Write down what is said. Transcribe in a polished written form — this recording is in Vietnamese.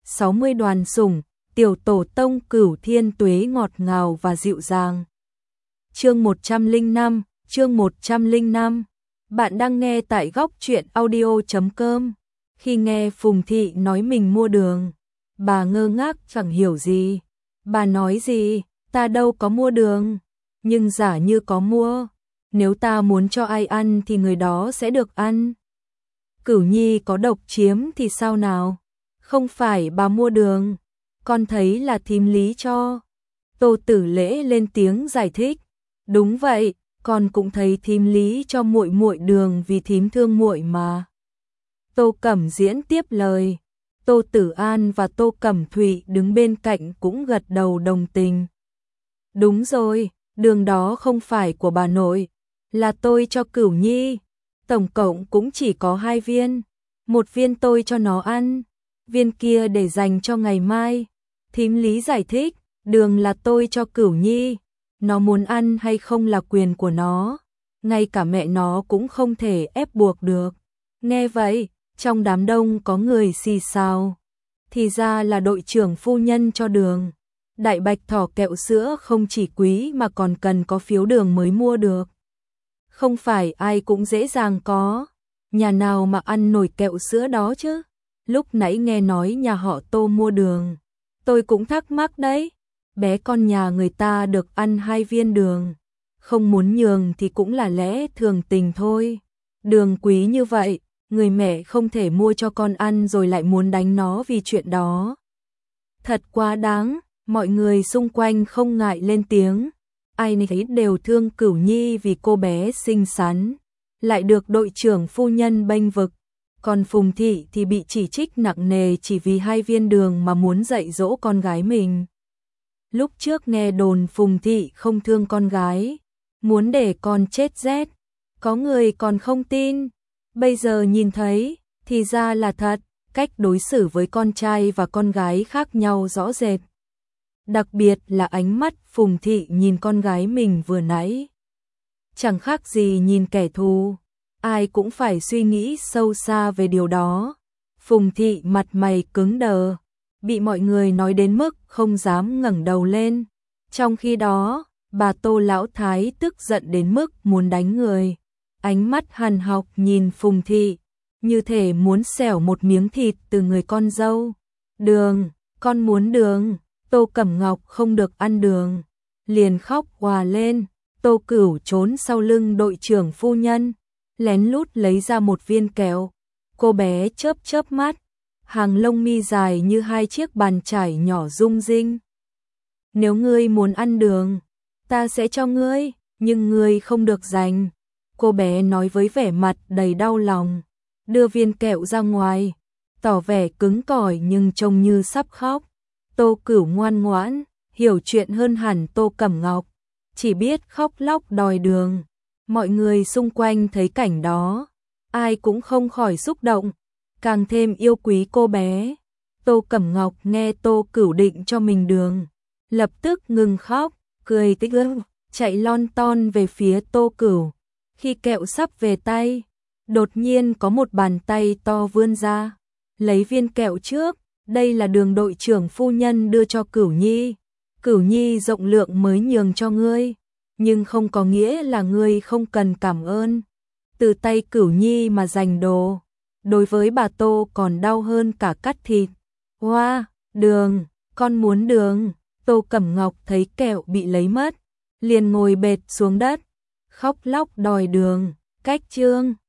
60 đoàn sủng, tiểu tổ tông Cửu Thiên Tuế ngọt ngào và dịu dàng. Chương 105. Bạn đang nghe tại góc truyện audio.com. Khi nghe Phùng Thị nói mình mua đường, bà ngơ ngác chẳng hiểu gì. Bà nói gì? Ta đâu có mua đường, nhưng giả như có mua. Nếu ta muốn cho ai ăn thì người đó sẽ được ăn. Cửu Nhi có độc chiếm thì sao nào? Không phải bà mua đường, con thấy là thím Lý cho. Tô Tử Lễ lên tiếng giải thích. Đúng vậy, con cũng thấy thím Lý cho muội muội đường vì thím thương muội mà. Tô Cẩm Diễn tiếp lời. Tô Tử An và Tô Cẩm Thụy đứng bên cạnh cũng gật đầu đồng tình. Đúng rồi, đường đó không phải của bà nội, là tôi cho Cửu Nhi. Tổng cộng cũng chỉ có 2 viên, một viên tôi cho nó ăn, viên kia để dành cho ngày mai. Thím Lý giải thích, đường là tôi cho Cửu Nhi, nó muốn ăn hay không là quyền của nó, ngay cả mẹ nó cũng không thể ép buộc được. Nghe vậy, trong đám đông có người xì xào. Thì ra là đội trưởng phu nhân cho đường. Đại bạch thỏ kẹo sữa không chỉ quý mà còn cần có phiếu đường mới mua được. Không phải ai cũng dễ dàng có, nhà nào mà ăn nổi kẹo sữa đó chứ. Lúc nãy nghe nói nhà họ Tô mua đường, tôi cũng thắc mắc đấy. Bé con nhà người ta được ăn 2 viên đường, không muốn nhường thì cũng là lẽ thường tình thôi. Đường quý như vậy, người mẹ không thể mua cho con ăn rồi lại muốn đánh nó vì chuyện đó. Thật quá đáng, mọi người xung quanh không ngại lên tiếng. Ai nấy đều thương Cửu Nhi vì cô bé xinh xắn, lại được đội trưởng phu nhân bênh vực. Còn Phùng Thị thì bị chỉ trích nặng nề chỉ vì 2 viên đường mà muốn dạy dỗ con gái mình. Lúc trước nghe đồn Phùng Thị không thương con gái, muốn để con chết rét, có người còn không tin. Bây giờ nhìn thấy, thì ra là thật, cách đối xử với con trai và con gái khác nhau rõ rệt. Đặc biệt là ánh mắt Phùng Thị nhìn con gái mình vừa nãy, chẳng khác gì nhìn kẻ thù. Ai cũng phải suy nghĩ sâu xa về điều đó. Phùng Thị mặt mày cứng đờ, bị mọi người nói đến mức không dám ngẩng đầu lên. Trong khi đó, bà Tô Lão Thái tức giận đến mức muốn đánh người. Ánh mắt hằn học nhìn Phùng Thị, như thể muốn xẻo một miếng thịt từ người con dâu. Đường, con muốn đường. Tô Cẩm Ngọc không được ăn đường, liền khóc òa lên. Tô Cửu trốn sau lưng đội trưởng phu nhân, lén lút lấy ra một viên kẹo. Cô bé chớp chớp mắt, hàng lông mi dài như 2 chiếc bàn chải nhỏ rung rinh. Nếu ngươi muốn ăn đường, ta sẽ cho ngươi, nhưng ngươi không được giành. Cô bé nói với vẻ mặt đầy đau lòng, đưa viên kẹo ra ngoài, tỏ vẻ cứng cỏi nhưng trông như sắp khóc. Tô Cửu ngoan ngoãn, hiểu chuyện hơn hẳn Tô Cẩm Ngọc, chỉ biết khóc lóc đòi đường. Mọi người xung quanh thấy cảnh đó, ai cũng không khỏi xúc động, càng thêm yêu quý cô bé. Tô Cẩm Ngọc nghe Tô Cửu định cho mình đường, lập tức ngừng khóc, cười tích ức, chạy lon ton về phía Tô Cửu. Khi kẹo sắp về tay, đột nhiên có một bàn tay to vươn ra, lấy viên kẹo trước. Đây là đường đội trưởng phu nhân đưa cho Cửu Nhi. Cửu Nhi rộng lượng mới nhường cho ngươi, nhưng không có nghĩa là ngươi không cần cảm ơn. Từ tay Cửu Nhi mà giành đồ, đối với bà Tô còn đau hơn cả cắt thịt. Hoa, đường, con muốn đường. Tô Cẩm Ngọc thấy kẹo bị lấy mất, liền ngồi bệt xuống đất, khóc lóc đòi đường. Cách chương